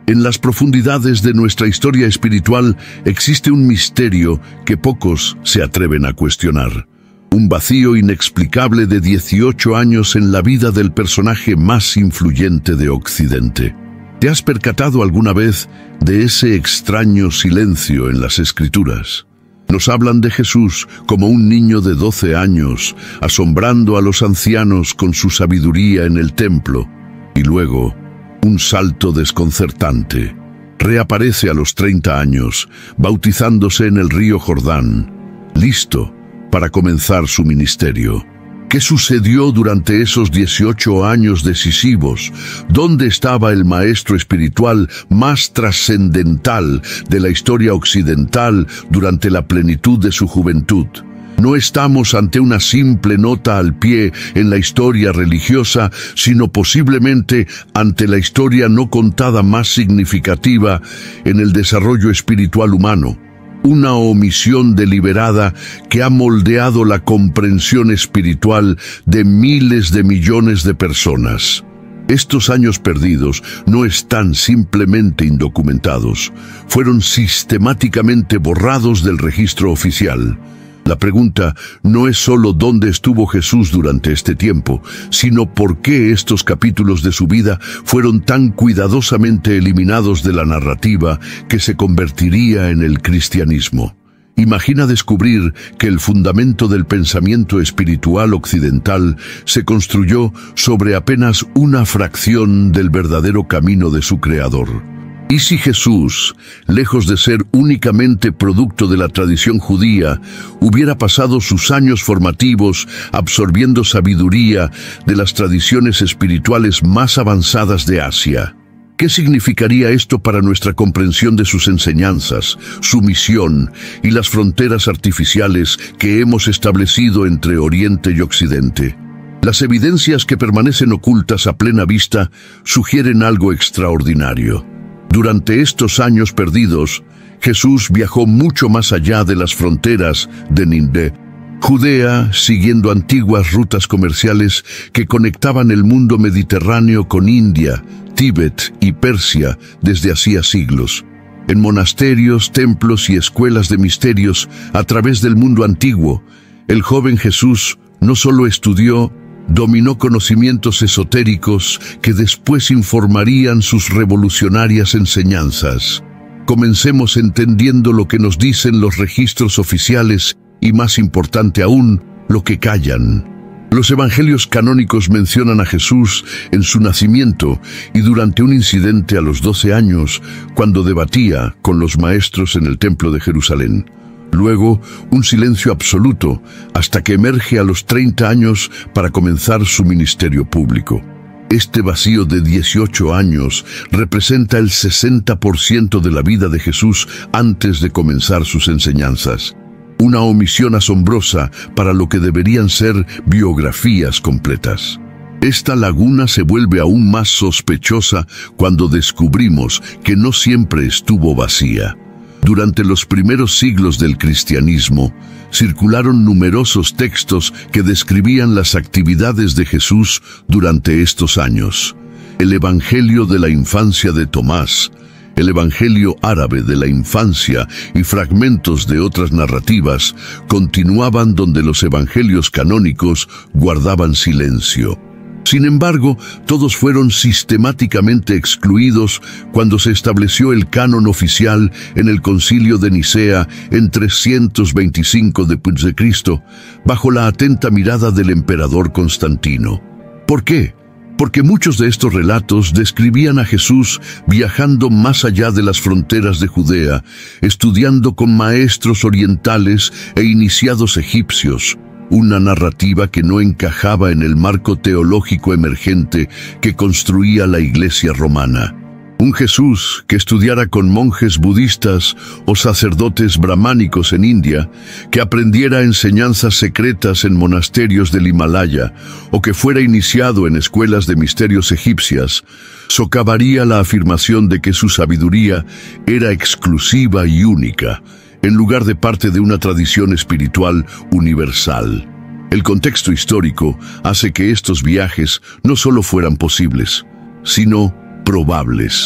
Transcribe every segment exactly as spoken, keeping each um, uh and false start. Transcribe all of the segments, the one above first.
En las profundidades de nuestra historia espiritual existe un misterio que pocos se atreven a cuestionar. Un vacío inexplicable de dieciocho años en la vida del personaje más influyente de Occidente. ¿Te has percatado alguna vez de ese extraño silencio en las Escrituras? Nos hablan de Jesús como un niño de doce años, asombrando a los ancianos con su sabiduría en el templo, y luego un salto desconcertante. Reaparece a los treinta años, bautizándose en el río Jordán, listo para comenzar su ministerio. ¿Qué sucedió durante esos dieciocho años decisivos? ¿Dónde estaba el maestro espiritual más trascendental de la historia occidental durante la plenitud de su juventud? No estamos ante una simple nota al pie en la historia religiosa, sino posiblemente ante la historia no contada más significativa en el desarrollo espiritual humano. Una omisión deliberada que ha moldeado la comprensión espiritual de miles de millones de personas. Estos años perdidos no están simplemente indocumentados, fueron sistemáticamente borrados del registro oficial. La pregunta no es solo dónde estuvo Jesús durante este tiempo, sino por qué estos capítulos de su vida fueron tan cuidadosamente eliminados de la narrativa que se convertiría en el cristianismo. Imagina descubrir que el fundamento del pensamiento espiritual occidental se construyó sobre apenas una fracción del verdadero camino de su creador. ¿Y si Jesús, lejos de ser únicamente producto de la tradición judía, hubiera pasado sus años formativos absorbiendo sabiduría de las tradiciones espirituales más avanzadas de Asia? ¿Qué significaría esto para nuestra comprensión de sus enseñanzas, su misión y las fronteras artificiales que hemos establecido entre Oriente y Occidente? Las evidencias que permanecen ocultas a plena vista sugieren algo extraordinario. Durante estos años perdidos, Jesús viajó mucho más allá de las fronteras de Nindé, Judea, siguiendo antiguas rutas comerciales que conectaban el mundo mediterráneo con India, Tíbet y Persia desde hacía siglos. En monasterios, templos y escuelas de misterios a través del mundo antiguo, el joven Jesús no solo estudió, dominó conocimientos esotéricos que después informarían sus revolucionarias enseñanzas. Comencemos entendiendo lo que nos dicen los registros oficiales y, más importante aún, lo que callan. Los evangelios canónicos mencionan a Jesús en su nacimiento y durante un incidente a los doce años, cuando debatía con los maestros en el templo de Jerusalén. Luego, un silencio absoluto hasta que emerge a los treinta años para comenzar su ministerio público. Este vacío de dieciocho años representa el sesenta por ciento de la vida de Jesús antes de comenzar sus enseñanzas. Una omisión asombrosa para lo que deberían ser biografías completas. Esta laguna se vuelve aún más sospechosa cuando descubrimos que no siempre estuvo vacía. Durante los primeros siglos del cristianismo, circularon numerosos textos que describían las actividades de Jesús durante estos años. El Evangelio de la infancia de Tomás, el Evangelio árabe de la infancia y fragmentos de otras narrativas continuaban donde los evangelios canónicos guardaban silencio. Sin embargo, todos fueron sistemáticamente excluidos cuando se estableció el canon oficial en el Concilio de Nicea en trescientos veinticinco después de Cristo, bajo la atenta mirada del emperador Constantino. ¿Por qué? Porque muchos de estos relatos describían a Jesús viajando más allá de las fronteras de Judea, estudiando con maestros orientales e iniciados egipcios, una narrativa que no encajaba en el marco teológico emergente que construía la Iglesia romana. Un Jesús que estudiara con monjes budistas o sacerdotes brahmánicos en India, que aprendiera enseñanzas secretas en monasterios del Himalaya o que fuera iniciado en escuelas de misterios egipcias, socavaría la afirmación de que su sabiduría era exclusiva y única, en lugar de parte de una tradición espiritual universal. El contexto histórico hace que estos viajes no solo fueran posibles, sino probables.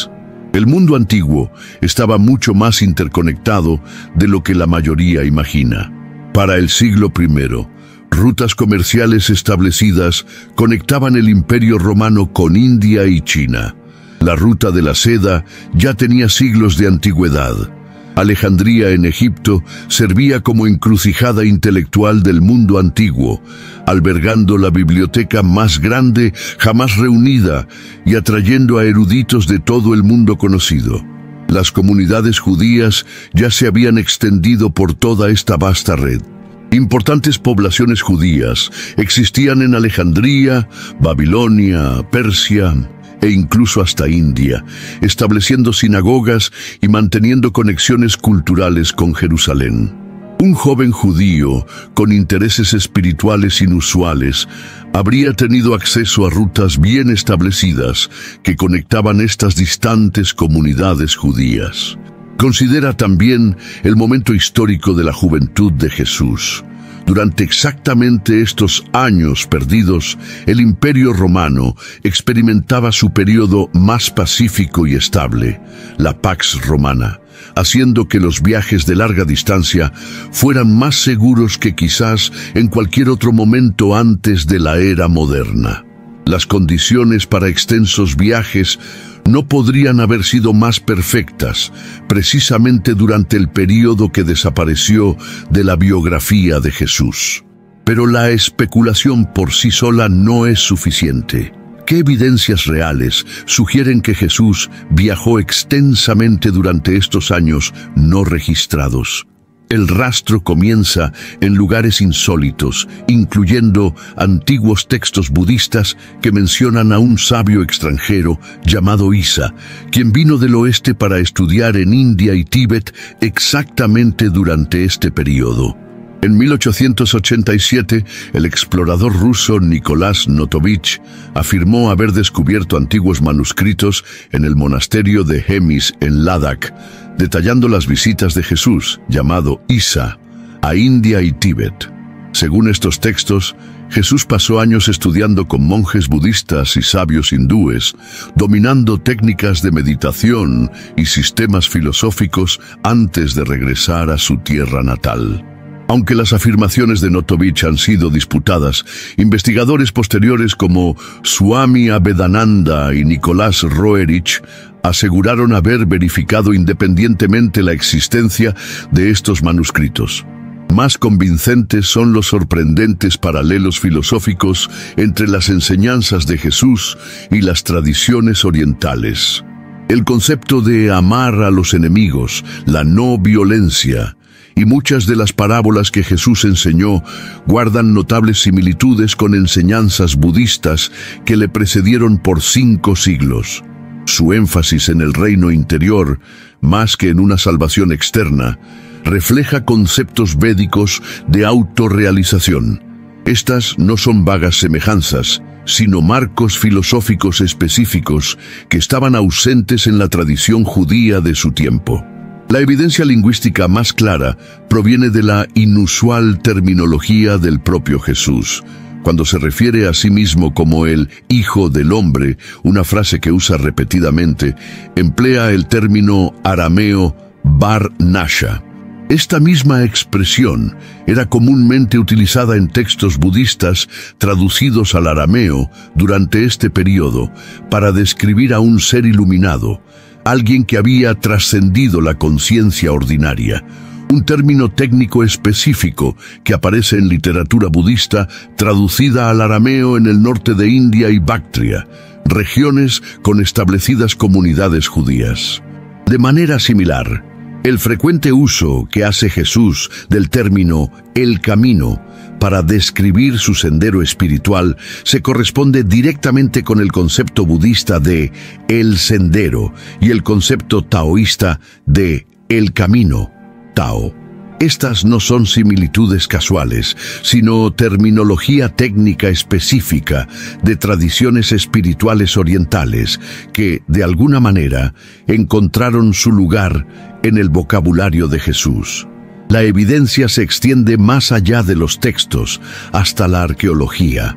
El mundo antiguo estaba mucho más interconectado de lo que la mayoría imagina. Para el siglo primero, rutas comerciales establecidas conectaban el Imperio Romano con India y China. La ruta de la seda ya tenía siglos de antigüedad. Alejandría en Egipto servía como encrucijada intelectual del mundo antiguo, albergando la biblioteca más grande jamás reunida y atrayendo a eruditos de todo el mundo conocido. Las comunidades judías ya se habían extendido por toda esta vasta red. Importantes poblaciones judías existían en Alejandría, Babilonia, Persia e incluso hasta India, estableciendo sinagogas y manteniendo conexiones culturales con Jerusalén. Un joven judío con intereses espirituales inusuales habría tenido acceso a rutas bien establecidas que conectaban estas distantes comunidades judías. Considera también el momento histórico de la juventud de Jesús. Durante exactamente estos años perdidos, el Imperio Romano experimentaba su periodo más pacífico y estable, la Pax Romana, haciendo que los viajes de larga distancia fueran más seguros que quizás en cualquier otro momento antes de la era moderna. Las condiciones para extensos viajes no podrían haber sido más perfectas, precisamente durante el período que desapareció de la biografía de Jesús. Pero la especulación por sí sola no es suficiente. ¿Qué evidencias reales sugieren que Jesús viajó extensamente durante estos años no registrados? El rastro comienza en lugares insólitos, incluyendo antiguos textos budistas que mencionan a un sabio extranjero llamado Isa, quien vino del oeste para estudiar en India y Tíbet exactamente durante este periodo. En mil ochocientos ochenta y siete, el explorador ruso Nicolás Notovich afirmó haber descubierto antiguos manuscritos en el monasterio de Hemis en Ladakh, detallando las visitas de Jesús, llamado Isa, a India y Tíbet. Según estos textos, Jesús pasó años estudiando con monjes budistas y sabios hindúes, dominando técnicas de meditación y sistemas filosóficos antes de regresar a su tierra natal. Aunque las afirmaciones de Notovich han sido disputadas, investigadores posteriores como Swami Abhedananda y Nicolás Roerich aseguraron haber verificado independientemente la existencia de estos manuscritos. Más convincentes son los sorprendentes paralelos filosóficos entre las enseñanzas de Jesús y las tradiciones orientales. El concepto de amar a los enemigos, la no violencia, y muchas de las parábolas que Jesús enseñó guardan notables similitudes con enseñanzas budistas que le precedieron por cinco siglos. Su énfasis en el reino interior, más que en una salvación externa, refleja conceptos védicos de autorrealización. Estas no son vagas semejanzas, sino marcos filosóficos específicos que estaban ausentes en la tradición judía de su tiempo. La evidencia lingüística más clara proviene de la inusual terminología del propio Jesús. Cuando se refiere a sí mismo como el Hijo del Hombre, una frase que usa repetidamente, emplea el término arameo Bar Nasha. Esta misma expresión era comúnmente utilizada en textos budistas traducidos al arameo durante este periodo para describir a un ser iluminado, alguien que había trascendido la conciencia ordinaria, un término técnico específico que aparece en literatura budista traducida al arameo en el norte de India y Bactria, regiones con establecidas comunidades judías. De manera similar, el frecuente uso que hace Jesús del término «el camino» para describir su sendero espiritual se corresponde directamente con el concepto budista de «el sendero» y el concepto taoísta de «el camino», Tao. Estas no son similitudes casuales, sino terminología técnica específica de tradiciones espirituales orientales que, de alguna manera, encontraron su lugar en el vocabulario de Jesús. La evidencia se extiende más allá de los textos, hasta la arqueología.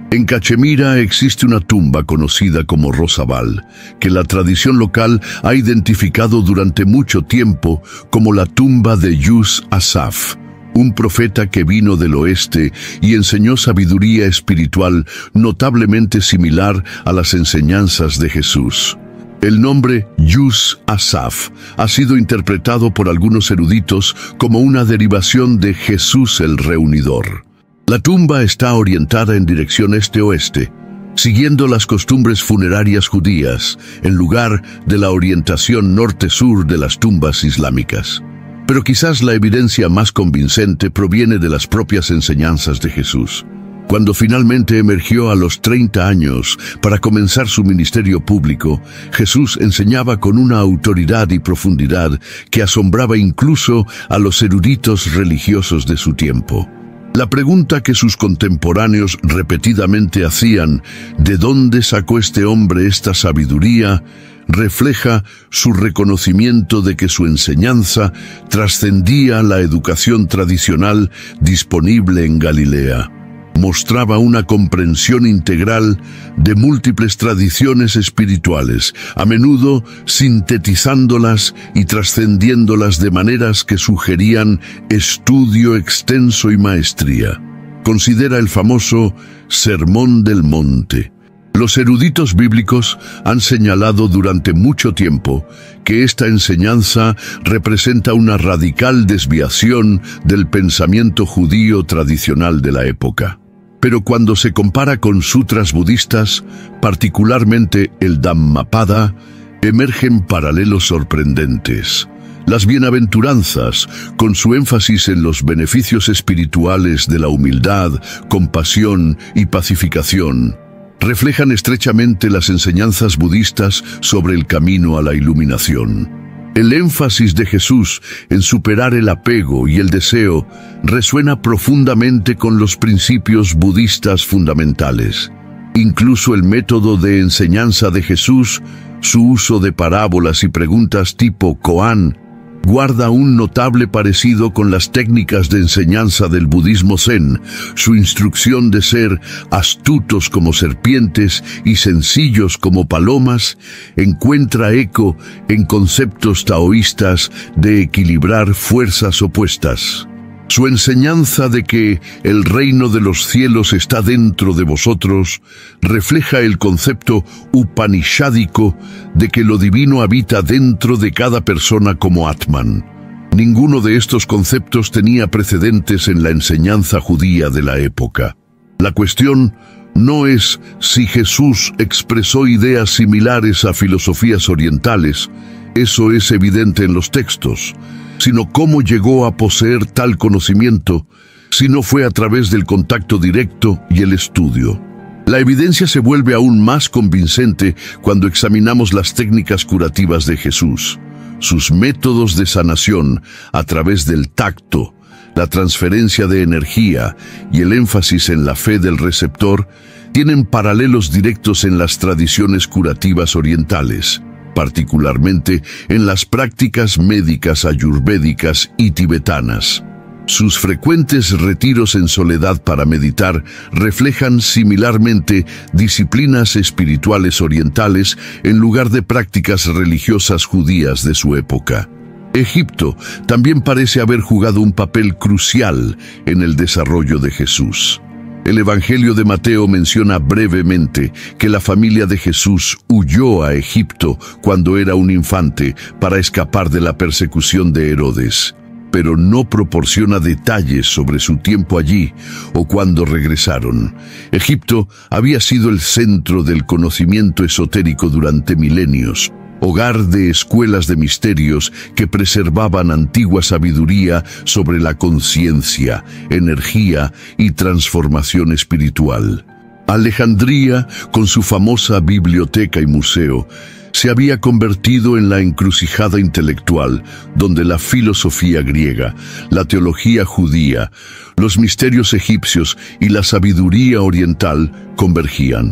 En Cachemira existe una tumba conocida como Rosabal, que la tradición local ha identificado durante mucho tiempo como la tumba de Yus Asaf, un profeta que vino del oeste y enseñó sabiduría espiritual notablemente similar a las enseñanzas de Jesús. El nombre Yus Asaf ha sido interpretado por algunos eruditos como una derivación de Jesús el Reunidor. La tumba está orientada en dirección este-oeste, siguiendo las costumbres funerarias judías, en lugar de la orientación norte-sur de las tumbas islámicas. Pero quizás la evidencia más convincente proviene de las propias enseñanzas de Jesús. Cuando finalmente emergió a los treinta años para comenzar su ministerio público, Jesús enseñaba con una autoridad y profundidad que asombraba incluso a los eruditos religiosos de su tiempo. La pregunta que sus contemporáneos repetidamente hacían, ¿de dónde sacó este hombre esta sabiduría?, refleja su reconocimiento de que su enseñanza trascendía la educación tradicional disponible en Galilea. Mostraba una comprensión integral de múltiples tradiciones espirituales, a menudo sintetizándolas y trascendiéndolas de maneras que sugerían estudio extenso y maestría. Considera el famoso Sermón del Monte. Los eruditos bíblicos han señalado durante mucho tiempo que esta enseñanza representa una radical desviación del pensamiento judío tradicional de la época. Pero cuando se compara con sutras budistas, particularmente el Dhammapada, emergen paralelos sorprendentes. Las bienaventuranzas, con su énfasis en los beneficios espirituales de la humildad, compasión y pacificación, reflejan estrechamente las enseñanzas budistas sobre el camino a la iluminación. El énfasis de Jesús en superar el apego y el deseo resuena profundamente con los principios budistas fundamentales. Incluso el método de enseñanza de Jesús, su uso de parábolas y preguntas tipo koan, guarda un notable parecido con las técnicas de enseñanza del budismo zen. Su instrucción de ser astutos como serpientes y sencillos como palomas encuentra eco en conceptos taoístas de equilibrar fuerzas opuestas. Su enseñanza de que el reino de los cielos está dentro de vosotros refleja el concepto upanishádico de que lo divino habita dentro de cada persona como Atman. Ninguno de estos conceptos tenía precedentes en la enseñanza judía de la época. La cuestión no es si Jesús expresó ideas similares a filosofías orientales, eso es evidente en los textos, sino cómo llegó a poseer tal conocimiento, si no fue a través del contacto directo y el estudio. La evidencia se vuelve aún más convincente cuando examinamos las técnicas curativas de Jesús, sus métodos de sanación a través del tacto, la transferencia de energía y el énfasis en la fe del receptor tienen paralelos directos en las tradiciones curativas orientales, particularmente en las prácticas médicas ayurvédicas y tibetanas. Sus frecuentes retiros en soledad para meditar reflejan similarmente disciplinas espirituales orientales en lugar de prácticas religiosas judías de su época. Egipto también parece haber jugado un papel crucial en el desarrollo de Jesús. El Evangelio de Mateo menciona brevemente que la familia de Jesús huyó a Egipto cuando era un infante para escapar de la persecución de Herodes, pero no proporciona detalles sobre su tiempo allí o cuándo regresaron. Egipto había sido el centro del conocimiento esotérico durante milenios, hogar de escuelas de misterios que preservaban antigua sabiduría sobre la conciencia, energía y transformación espiritual. Alejandría, con su famosa biblioteca y museo, se había convertido en la encrucijada intelectual donde la filosofía griega, la teología judía, los misterios egipcios y la sabiduría oriental convergían.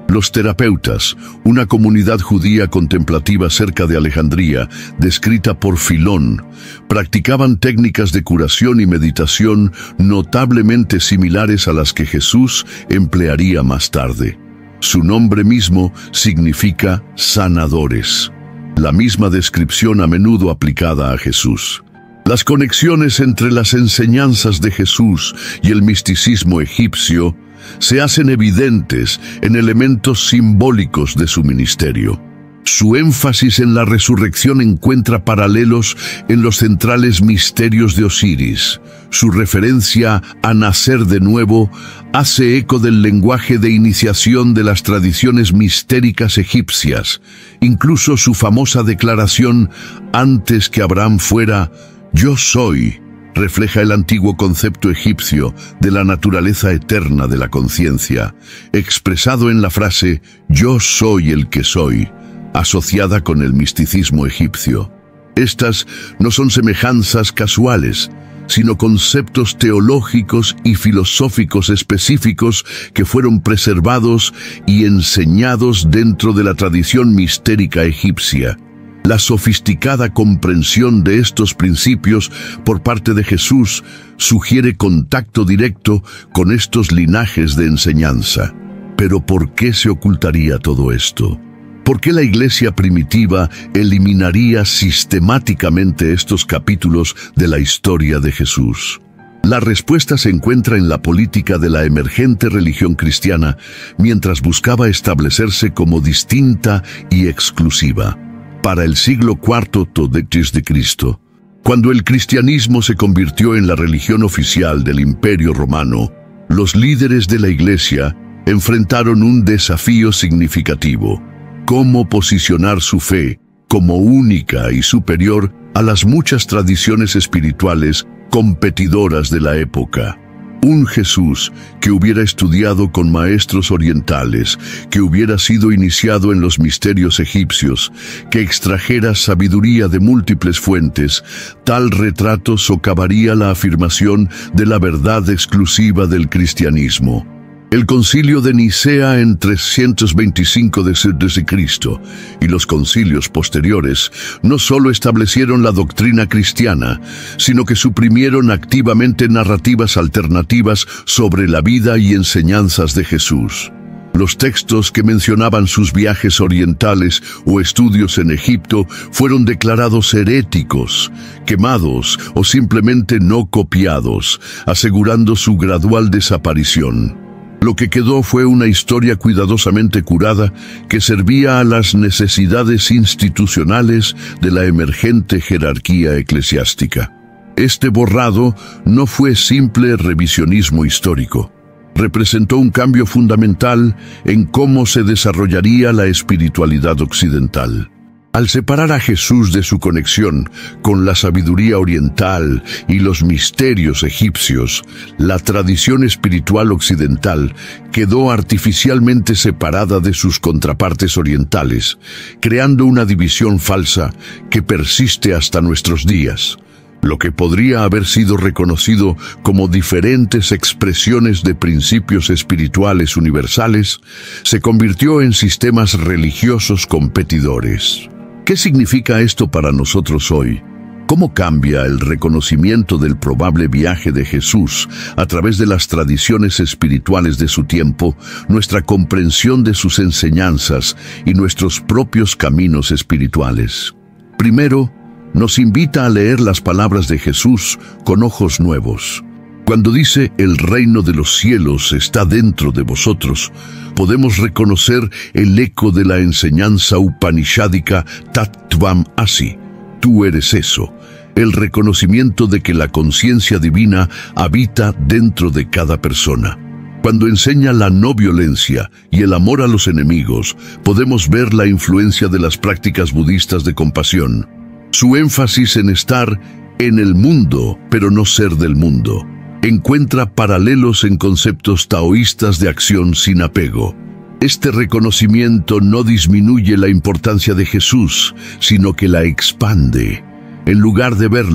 Los terapeutas, una comunidad judía contemplativa cerca de Alejandría, descrita por Filón, practicaban técnicas de curación y meditación notablemente similares a las que Jesús emplearía más tarde. Su nombre mismo significa sanadores, la misma descripción a menudo aplicada a Jesús. Las conexiones entre las enseñanzas de Jesús y el misticismo egipcio se hacen evidentes en elementos simbólicos de su ministerio. Su énfasis en la resurrección encuentra paralelos en los centrales misterios de Osiris. Su referencia a nacer de nuevo hace eco del lenguaje de iniciación de las tradiciones mistéricas egipcias. Incluso su famosa declaración antes que Abraham fuera «Yo soy», refleja el antiguo concepto egipcio de la naturaleza eterna de la conciencia, expresado en la frase «Yo soy el que soy», asociada con el misticismo egipcio. Estas no son semejanzas casuales, sino conceptos teológicos y filosóficos específicos que fueron preservados y enseñados dentro de la tradición mistérica egipcia. La sofisticada comprensión de estos principios por parte de Jesús sugiere contacto directo con estos linajes de enseñanza. Pero ¿por qué se ocultaría todo esto? ¿Por qué la Iglesia primitiva eliminaría sistemáticamente estos capítulos de la historia de Jesús? La respuesta se encuentra en la política de la emergente religión cristiana, mientras buscaba establecerse como distinta y exclusiva. Para el siglo cuarto después de Cristo, cuando el cristianismo se convirtió en la religión oficial del Imperio Romano, los líderes de la Iglesia enfrentaron un desafío significativo: cómo posicionar su fe como única y superior a las muchas tradiciones espirituales competidoras de la época. Un Jesús que hubiera estudiado con maestros orientales, que hubiera sido iniciado en los misterios egipcios, que extrajera sabiduría de múltiples fuentes, tal retrato socavaría la afirmación de la verdad exclusiva del cristianismo. El concilio de Nicea en trescientos veinticinco después de Cristo y los concilios posteriores no solo establecieron la doctrina cristiana, sino que suprimieron activamente narrativas alternativas sobre la vida y enseñanzas de Jesús. Los textos que mencionaban sus viajes orientales o estudios en Egipto fueron declarados heréticos, quemados o simplemente no copiados, asegurando su gradual desaparición. Lo que quedó fue una historia cuidadosamente curada que servía a las necesidades institucionales de la emergente jerarquía eclesiástica. Este borrado no fue simple revisionismo histórico. Representó un cambio fundamental en cómo se desarrollaría la espiritualidad occidental. Al separar a Jesús de su conexión con la sabiduría oriental y los misterios egipcios, la tradición espiritual occidental quedó artificialmente separada de sus contrapartes orientales, creando una división falsa que persiste hasta nuestros días. Lo que podría haber sido reconocido como diferentes expresiones de principios espirituales universales, se convirtió en sistemas religiosos competidores. ¿Qué significa esto para nosotros hoy? ¿Cómo cambia el reconocimiento del probable viaje de Jesús a través de las tradiciones espirituales de su tiempo, nuestra comprensión de sus enseñanzas y nuestros propios caminos espirituales? Primero, nos invita a leer las palabras de Jesús con ojos nuevos. Cuando dice «el reino de los cielos está dentro de vosotros», podemos reconocer el eco de la enseñanza upanishádica Tattvam Asi, tú eres eso, el reconocimiento de que la conciencia divina habita dentro de cada persona. Cuando enseña la no violencia y el amor a los enemigos, podemos ver la influencia de las prácticas budistas de compasión. Su énfasis en estar en el mundo, pero no ser del mundo, encuentra paralelos en conceptos taoístas de acción sin apego. Este reconocimiento no disminuye la importancia de Jesús, sino que la expande. En lugar de verlo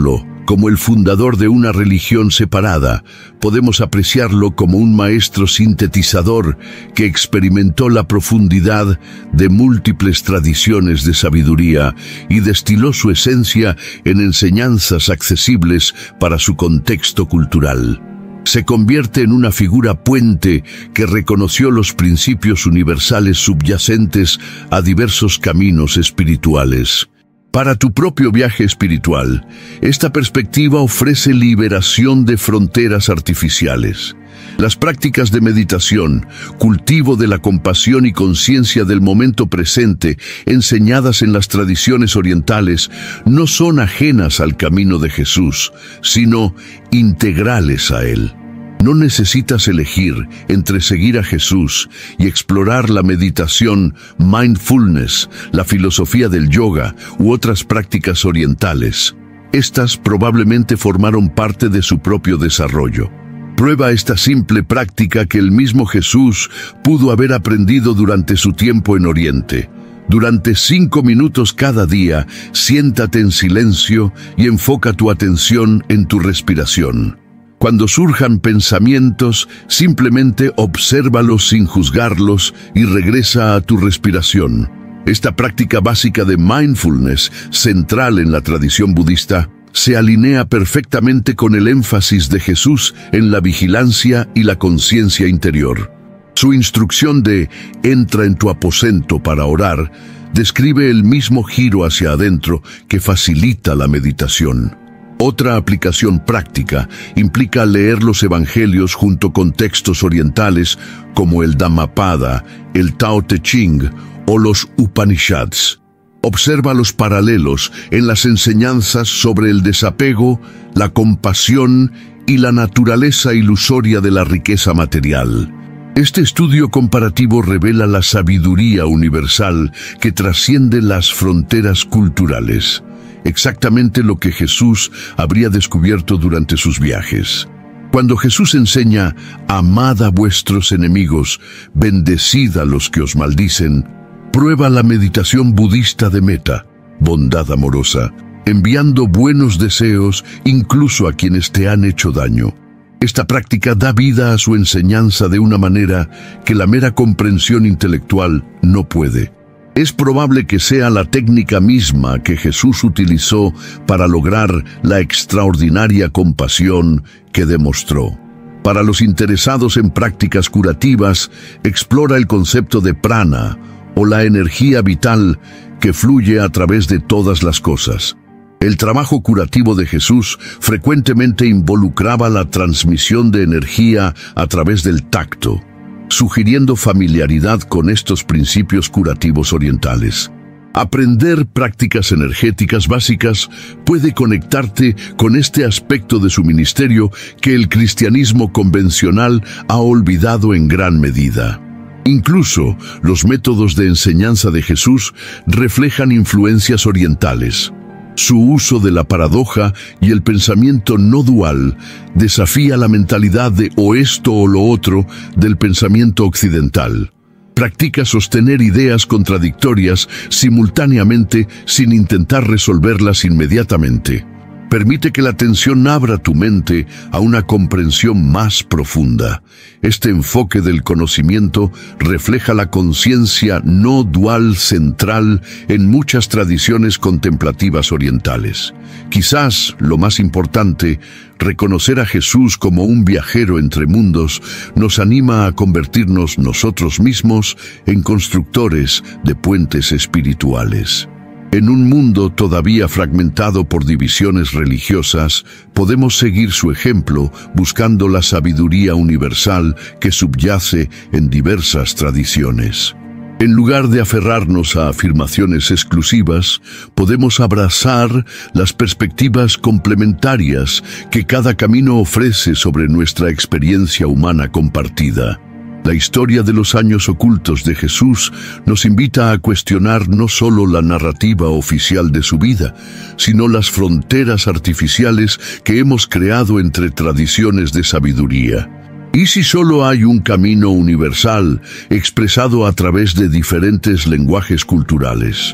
como el fundador de una religión separada, podemos apreciarlo como un maestro sintetizador que experimentó la profundidad de múltiples tradiciones de sabiduría y destiló su esencia en enseñanzas accesibles para su contexto cultural. Se convierte en una figura puente que reconoció los principios universales subyacentes a diversos caminos espirituales. Para tu propio viaje espiritual, esta perspectiva ofrece liberación de fronteras artificiales. Las prácticas de meditación, cultivo de la compasión y conciencia del momento presente, enseñadas en las tradiciones orientales, no son ajenas al camino de Jesús, sino integrales a él. No necesitas elegir entre seguir a Jesús y explorar la meditación, mindfulness, la filosofía del yoga u otras prácticas orientales. Estas probablemente formaron parte de su propio desarrollo. Prueba esta simple práctica que el mismo Jesús pudo haber aprendido durante su tiempo en Oriente. Durante cinco minutos cada día, siéntate en silencio y enfoca tu atención en tu respiración. Cuando surjan pensamientos, simplemente obsérvalos sin juzgarlos y regresa a tu respiración. Esta práctica básica de mindfulness, central en la tradición budista, se alinea perfectamente con el énfasis de Jesús en la vigilancia y la conciencia interior. Su instrucción de «entra en tu aposento para orar» describe el mismo giro hacia adentro que facilita la meditación. Otra aplicación práctica implica leer los evangelios junto con textos orientales como el Dhammapada, el Tao Te Ching o los Upanishads. Observa los paralelos en las enseñanzas sobre el desapego, la compasión y la naturaleza ilusoria de la riqueza material. Este estudio comparativo revela la sabiduría universal que trasciende las fronteras culturales. Exactamente lo que Jesús habría descubierto durante sus viajes. Cuando Jesús enseña, amad a vuestros enemigos, bendecid a los que os maldicen, prueba la meditación budista de metta, bondad amorosa, enviando buenos deseos incluso a quienes te han hecho daño. Esta práctica da vida a su enseñanza de una manera que la mera comprensión intelectual no puede. Es probable que sea la técnica misma que Jesús utilizó para lograr la extraordinaria compasión que demostró. Para los interesados en prácticas curativas, explora el concepto de prana, o la energía vital que fluye a través de todas las cosas. El trabajo curativo de Jesús frecuentemente involucraba la transmisión de energía a través del tacto, sugiriendo familiaridad con estos principios curativos orientales. Aprender prácticas energéticas básicas puede conectarte con este aspecto de su ministerio que el cristianismo convencional ha olvidado en gran medida. Incluso los métodos de enseñanza de Jesús reflejan influencias orientales. Su uso de la paradoja y el pensamiento no dual desafía la mentalidad de o esto o lo otro del pensamiento occidental. Practica sostener ideas contradictorias simultáneamente sin intentar resolverlas inmediatamente. Permite que la atención abra tu mente a una comprensión más profunda. Este enfoque del conocimiento refleja la conciencia no dual central en muchas tradiciones contemplativas orientales. Quizás, lo más importante, reconocer a Jesús como un viajero entre mundos nos anima a convertirnos nosotros mismos en constructores de puentes espirituales. En un mundo todavía fragmentado por divisiones religiosas, podemos seguir su ejemplo buscando la sabiduría universal que subyace en diversas tradiciones. En lugar de aferrarnos a afirmaciones exclusivas, podemos abrazar las perspectivas complementarias que cada camino ofrece sobre nuestra experiencia humana compartida. La historia de los años ocultos de Jesús nos invita a cuestionar no solo la narrativa oficial de su vida, sino las fronteras artificiales que hemos creado entre tradiciones de sabiduría. ¿Y si solo hay un camino universal expresado a través de diferentes lenguajes culturales?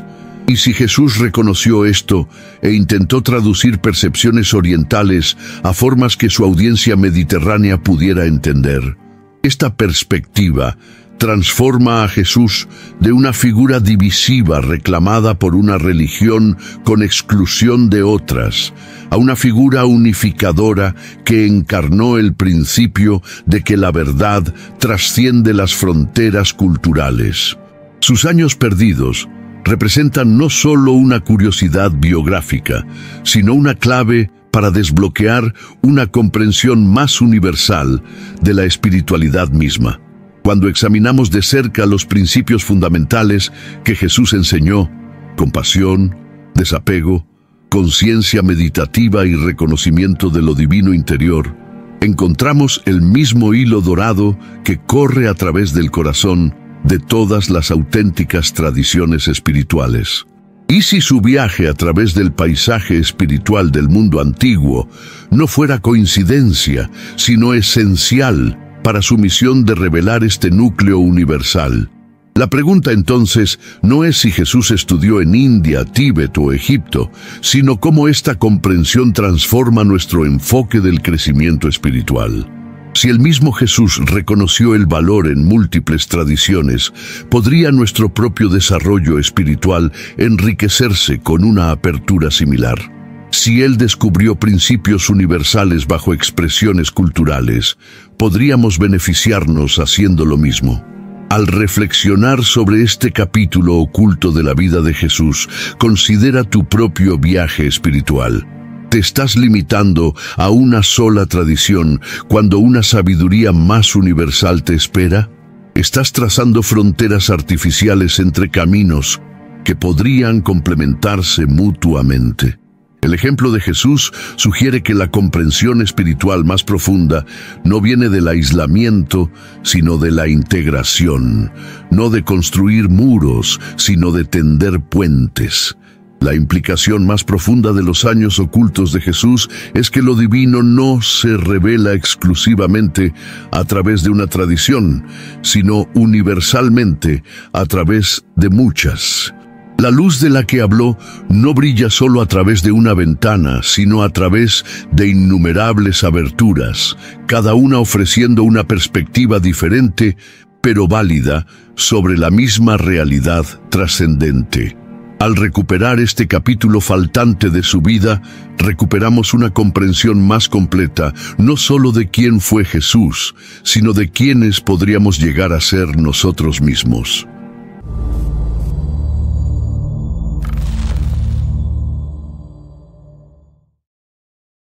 Y si Jesús reconoció esto e intentó traducir percepciones orientales a formas que su audiencia mediterránea pudiera entender, esta perspectiva transforma a Jesús de una figura divisiva reclamada por una religión con exclusión de otras, a una figura unificadora que encarnó el principio de que la verdad trasciende las fronteras culturales. Sus años perdidos representan no solo una curiosidad biográfica, sino una clave para desbloquear una comprensión más universal de la espiritualidad misma. Cuando examinamos de cerca los principios fundamentales que Jesús enseñó, compasión, desapego, conciencia meditativa y reconocimiento de lo divino interior, encontramos el mismo hilo dorado que corre a través del corazón de todas las auténticas tradiciones espirituales. ¿Y si su viaje a través del paisaje espiritual del mundo antiguo no fuera coincidencia, sino esencial para su misión de revelar este núcleo universal? La pregunta entonces no es si Jesús estudió en India, Tíbet o Egipto, sino cómo esta comprensión transforma nuestro enfoque del crecimiento espiritual. Si el mismo Jesús reconoció el valor en múltiples tradiciones, ¿podría nuestro propio desarrollo espiritual enriquecerse con una apertura similar? Si Él descubrió principios universales bajo expresiones culturales, ¿podríamos beneficiarnos haciendo lo mismo? Al reflexionar sobre este capítulo oculto de la vida de Jesús, considera tu propio viaje espiritual. ¿Te estás limitando a una sola tradición cuando una sabiduría más universal te espera? ¿Estás trazando fronteras artificiales entre caminos que podrían complementarse mutuamente? El ejemplo de Jesús sugiere que la comprensión espiritual más profunda no viene del aislamiento, sino de la integración, no de construir muros, sino de tender puentes. La implicación más profunda de los años ocultos de Jesús es que lo divino no se revela exclusivamente a través de una tradición, sino universalmente a través de muchas. La luz de la que habló no brilla solo a través de una ventana, sino a través de innumerables aberturas, cada una ofreciendo una perspectiva diferente, pero válida, sobre la misma realidad trascendente. Al recuperar este capítulo faltante de su vida, recuperamos una comprensión más completa, no solo de quién fue Jesús, sino de quiénes podríamos llegar a ser nosotros mismos.